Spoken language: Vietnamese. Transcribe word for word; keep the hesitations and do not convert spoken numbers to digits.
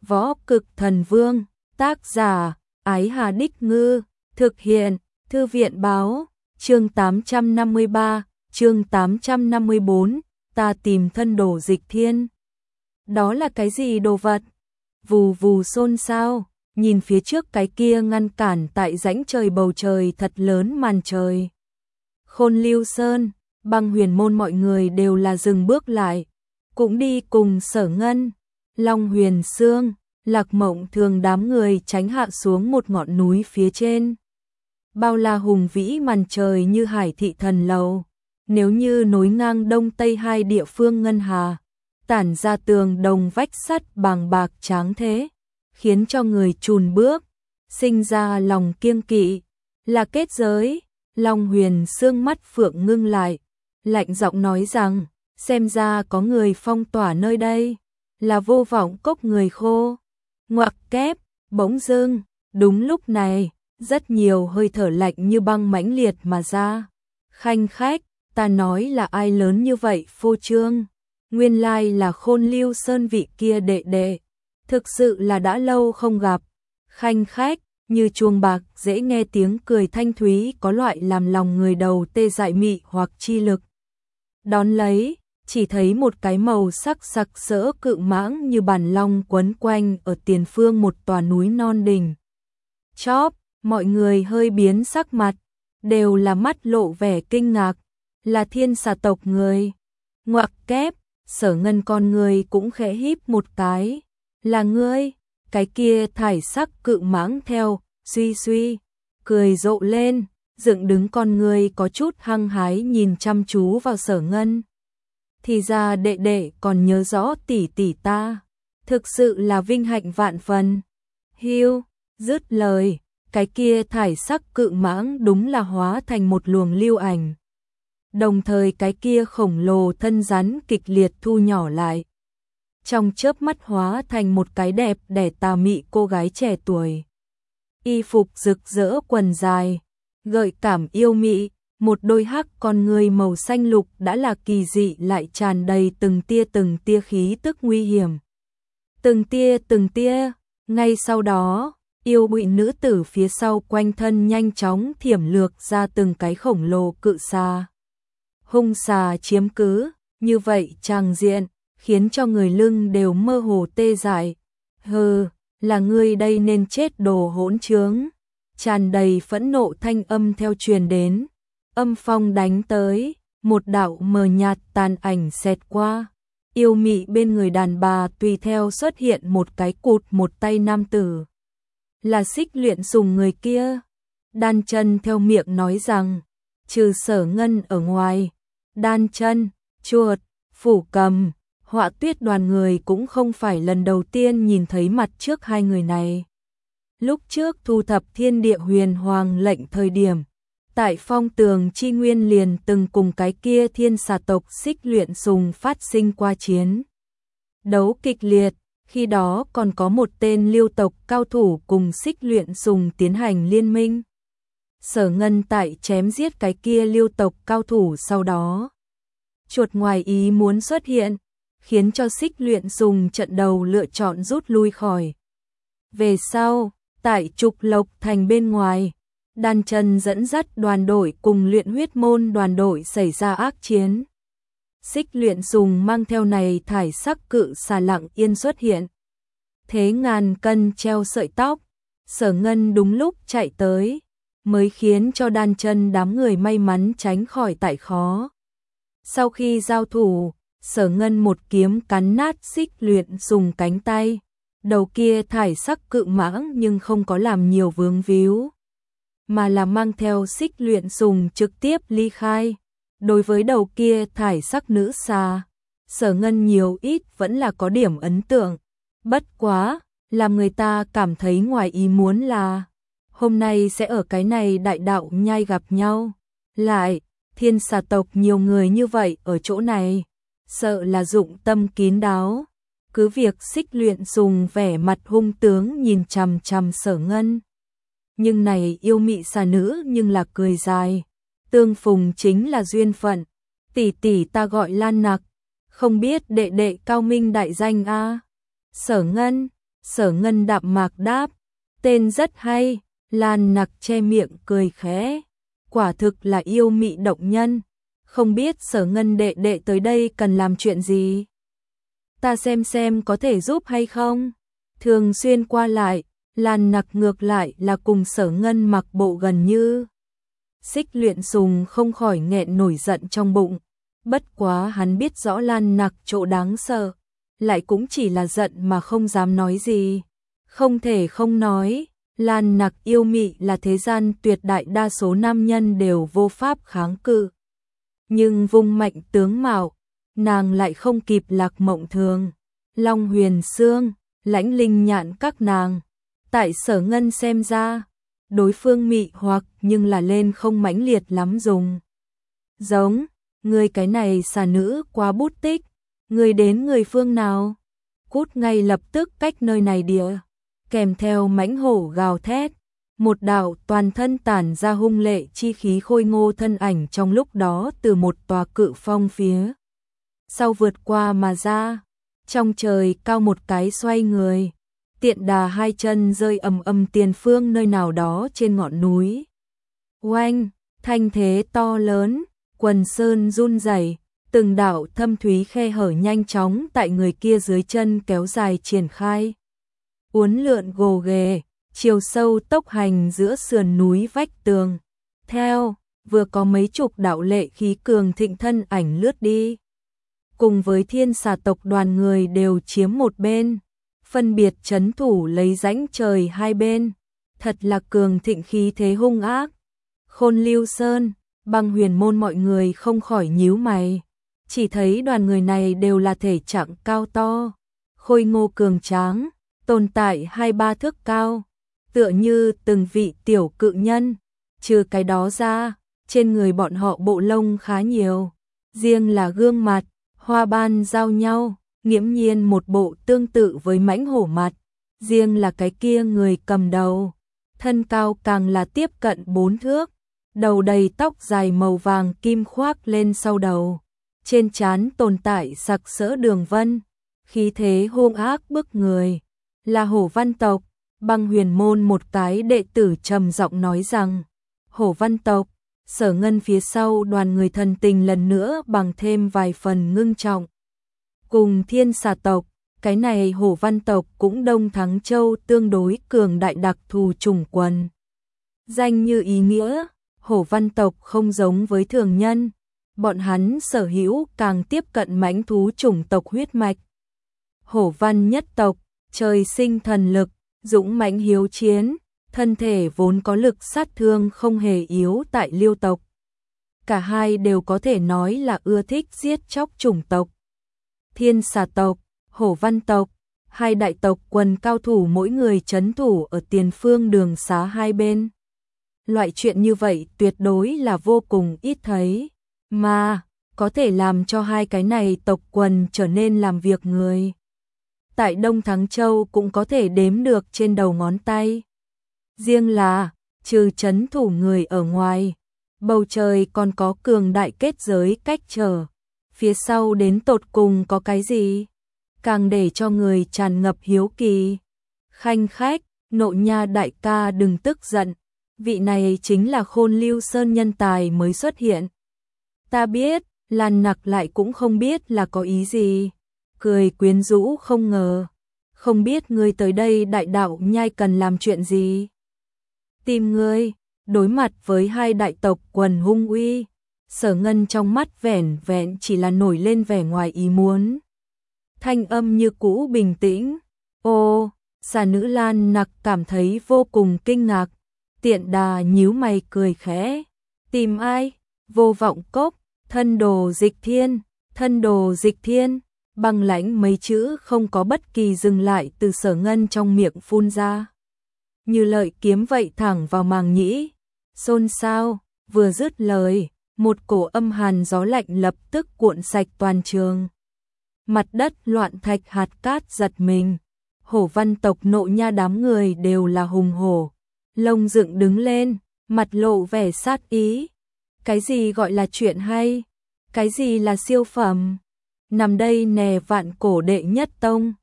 Võ Cực Thần Vương, tác giả, Ái Hà Đích Ngư, thực hiện, Thư viện Báo, chương tám trăm năm mươi ba, chương tám trăm năm mươi bốn, ta tìm thân đổ Dịch Thiên. Đó là cái gì đồ vật? Vù vù xôn xao, nhìn phía trước cái kia ngăn cản tại rãnh trời bầu trời thật lớn màn trời. Khôn Lưu Sơn, Băng Huyền Môn mọi người đều là dừng bước lại, cũng đi cùng Sở Ngân, Long Huyền Sương, Lạc Mộng Thường đám người tránh hạ xuống một ngọn núi phía trên. Bao la hùng vĩ màn trời như hải thị thần lầu, nếu như nối ngang đông tây hai địa phương ngân hà, tản ra tường đồng vách sắt bàng bạc tráng thế, khiến cho người chùn bước, sinh ra lòng kiêng kỵ, là kết giới. Long Huyền Sương mắt phượng ngưng lại, lạnh giọng nói rằng, xem ra có người phong tỏa nơi đây, là Vô Vọng Cốc người khô. Ngoặc kép, bỗng dưng, đúng lúc này, rất nhiều hơi thở lạnh như băng mãnh liệt mà ra. Khanh khách, ta nói là ai lớn như vậy phô trương, nguyên lai là Khôn Lưu Sơn vị kia đệ đệ, thực sự là đã lâu không gặp. Khanh khách, như chuông bạc dễ nghe tiếng cười thanh thúy có loại làm lòng người đầu tê dại mị hoặc chi lực. Đón lấy, chỉ thấy một cái màu sắc sặc sỡ cự mãng như bản long quấn quanh ở tiền phương một tòa núi non đỉnh. Chóp, mọi người hơi biến sắc mặt, đều là mắt lộ vẻ kinh ngạc, là thiên xà tộc người. Ngoặc kép, Sở Ngân con người cũng khẽ híp một cái, là ngươi. Cái kia thải sắc cự mãng theo, suy suy, cười rộ lên, dựng đứng con người có chút hăng hái nhìn chăm chú vào Sở Ngân. Thì ra đệ đệ còn nhớ rõ tỷ tỷ ta, thực sự là vinh hạnh vạn phần. Hiu, dứt lời, cái kia thải sắc cự mãng đúng là hóa thành một luồng lưu ảnh. Đồng thời cái kia khổng lồ thân rắn kịch liệt thu nhỏ lại, trong chớp mắt hóa thành một cái đẹp đẽ tà mị cô gái trẻ tuổi. Y phục rực rỡ quần dài, gợi cảm yêu mị, một đôi hắc con người màu xanh lục đã là kỳ dị lại tràn đầy từng tia từng tia khí tức nguy hiểm. Từng tia từng tia, ngay sau đó, yêu bụi nữ tử phía sau quanh thân nhanh chóng thiểm lược ra từng cái khổng lồ cự xà. Hung xà chiếm cứ, như vậy tràng diện, khiến cho người lưng đều mơ hồ tê dại. Hừ, là ngươi đây nên chết đồ hỗn trướng. Tràn đầy phẫn nộ thanh âm theo truyền đến. Âm phong đánh tới, một đạo mờ nhạt tàn ảnh xẹt qua. Yêu mị bên người đàn bà tùy theo xuất hiện một cái cụt một tay nam tử. Là Xích Luyện Sùng người kia. Đan Chân theo miệng nói rằng, trừ Sở Ngân ở ngoài, Đan Chân, Chuột, Phủ Cầm, Họa Tuyết đoàn người cũng không phải lần đầu tiên nhìn thấy mặt trước hai người này. Lúc trước thu thập thiên địa huyền hoàng lệnh thời điểm, tại Phong Tường Chi Nguyên liền từng cùng cái kia thiên xà tộc Xích Luyện Sùng phát sinh qua chiến đấu kịch liệt, khi đó còn có một tên Lưu tộc cao thủ cùng Xích Luyện Sùng tiến hành liên minh. Sở Ngân tại chém giết cái kia Lưu tộc cao thủ sau đó, chuột ngoài ý muốn xuất hiện, khiến cho Xích Luyện Sùng trận đầu lựa chọn rút lui khỏi. Về sau, tại Trục Lộc Thành bên ngoài, Đan Chân dẫn dắt đoàn đội cùng Luyện Huyết Môn đoàn đội xảy ra ác chiến. Xích Luyện Sùng mang theo này thải sắc cự xà lặng yên xuất hiện. Thế ngàn cân treo sợi tóc, Sở Ngân đúng lúc chạy tới, mới khiến cho Đan Chân đám người may mắn tránh khỏi tại khó. Sau khi giao thủ, Sở Ngân một kiếm cắn nát Xích Luyện Sùng cánh tay, đầu kia thải sắc cự mãng nhưng không có làm nhiều vướng víu, mà là mang theo Xích Luyện Sùng trực tiếp ly khai. Đối với đầu kia thải sắc nữ xà, Sở Ngân nhiều ít vẫn là có điểm ấn tượng, bất quá, làm người ta cảm thấy ngoài ý muốn là hôm nay sẽ ở cái này đại đạo nhai gặp nhau. Lại, thiên xà tộc nhiều người như vậy ở chỗ này, sợ là dụng tâm kín đáo. Cứ việc Xích Luyện Sùng vẻ mặt hung tướng nhìn chằm chằm Sở Ngân, nhưng này yêu mị xà nữ nhưng là cười dài. Tương phùng chính là duyên phận, tỷ tỷ ta gọi Lan Nặc, không biết đệ đệ cao minh đại danh a. Sở Ngân, Sở Ngân đạm mạc đáp, tên rất hay. Lan Nặc che miệng cười khẽ, quả thực là yêu mị động nhân, không biết Sở Ngân đệ đệ tới đây cần làm chuyện gì. Ta xem xem có thể giúp hay không. Thường xuyên qua lại, Lan Nặc ngược lại là cùng Sở Ngân mặc bộ gần như. Xích Luyện Sùng không khỏi nghẹn nổi giận trong bụng, bất quá hắn biết rõ Lan Nặc chỗ đáng sợ, lại cũng chỉ là giận mà không dám nói gì. Không thể không nói, Lan Nặc yêu mị là thế gian tuyệt đại đa số nam nhân đều vô pháp kháng cự. Nhưng vung mạnh tướng mạo, nàng lại không kịp Lạc Mộng Thường, Long Huyền Sương, Lãnh Linh Nhạn các nàng. Tại Sở Ngân xem ra, đối phương mị hoặc nhưng là lên không mãnh liệt lắm dùng. Giống, người cái này xà nữ quá bút tích, người đến người phương nào? Cút ngay lập tức cách nơi này địa. Kèm theo mãnh hổ gào thét, một đạo toàn thân tản ra hung lệ chi khí khôi ngô thân ảnh trong lúc đó từ một tòa cự phong phía sau vượt qua mà ra, trong trời cao một cái xoay người, tiện đà hai chân rơi ầm ầm tiền phương nơi nào đó trên ngọn núi. Oanh, thanh thế to lớn, quần sơn run rẩy, từng đạo thâm thúy khe hở nhanh chóng tại người kia dưới chân kéo dài triển khai. Uốn lượn gồ ghề, chiều sâu tốc hành giữa sườn núi vách tường. Theo, vừa có mấy chục đạo lệ khí cường thịnh thân ảnh lướt đi. Cùng với thiên xà tộc đoàn người đều chiếm một bên, phân biệt trấn thủ lấy rãnh trời hai bên. Thật là cường thịnh khí thế hung ác. Khôn Lưu Sơn, Băng Huyền môn mọi người không khỏi nhíu mày. Chỉ thấy đoàn người này đều là thể trạng cao to, khôi ngô cường tráng, tồn tại hai ba thước cao, tựa như từng vị tiểu cự nhân. Trừ cái đó ra, trên người bọn họ bộ lông khá nhiều, riêng là gương mặt, hoa ban giao nhau, nghiễm nhiên một bộ tương tự với mãnh hổ mặt. Riêng là cái kia người cầm đầu, thân cao càng là tiếp cận bốn thước, đầu đầy tóc dài màu vàng kim khoác lên sau đầu, trên trán tồn tại sặc sỡ đường vân, khí thế hung ác bức người. Là Hổ Văn tộc. Băng Huyền môn một cái đệ tử trầm giọng nói rằng, Hổ Văn tộc. Sở Ngân phía sau đoàn người thần tình lần nữa bằng thêm vài phần ngưng trọng. Cùng thiên xà tộc, cái này Hổ Văn tộc cũng Đông Thắng Châu tương đối cường đại đặc thù chủng quần. Danh như ý nghĩa, Hổ Văn tộc không giống với thường nhân, bọn hắn sở hữu càng tiếp cận mãnh thú chủng tộc huyết mạch. Hổ Văn nhất tộc, trời sinh thần lực, dũng mãnh hiếu chiến, thân thể vốn có lực sát thương không hề yếu tại Liêu tộc. Cả hai đều có thể nói là ưa thích giết chóc chủng tộc. Thiên xà tộc, Hổ Văn tộc, hai đại tộc quần cao thủ mỗi người trấn thủ ở tiền phương đường xá hai bên. Loại chuyện như vậy tuyệt đối là vô cùng ít thấy, mà có thể làm cho hai cái này tộc quần trở nên làm việc người. Tại Đông Thắng Châu cũng có thể đếm được trên đầu ngón tay. Riêng là, trừ trấn thủ người ở ngoài, bầu trời còn có cường đại kết giới cách trở. Phía sau đến tột cùng có cái gì? Càng để cho người tràn ngập hiếu kỳ. Khanh khách, Nộ Nha đại ca đừng tức giận. Vị này chính là Khôn Lưu Sơn nhân tài mới xuất hiện. Ta biết, Lan Nặc lại cũng không biết là có ý gì. Cười quyến rũ không ngờ. Không biết ngươi tới đây đại đạo nhai cần làm chuyện gì? Tìm ngươi, đối mặt với hai đại tộc quần hung uy. Sở Ngân trong mắt vẻn vẹn chỉ là nổi lên vẻ ngoài ý muốn. Thanh âm như cũ bình tĩnh. Ô, xà nữ Lan Nặc cảm thấy vô cùng kinh ngạc. Tiện đà nhíu mày cười khẽ. Tìm ai? Vô Vọng Cốc, thân đồ Dịch Thiên, thân đồ Dịch Thiên. Băng Lãnh mấy chữ không có bất kỳ dừng lại từ Sở Ngân trong miệng phun ra. Như lợi kiếm vậy thẳng vào màng nhĩ. Xôn xao, vừa dứt lời, một cổ âm hàn gió lạnh lập tức cuộn sạch toàn trường. Mặt đất loạn thạch hạt cát giật mình. Hổ Văn tộc Nộ Nha đám người đều là hùng hổ. Lông dựng đứng lên, mặt lộ vẻ sát ý. Cái gì gọi là chuyện hay? Cái gì là siêu phẩm? Nằm đây nè vạn cổ đệ nhất tông.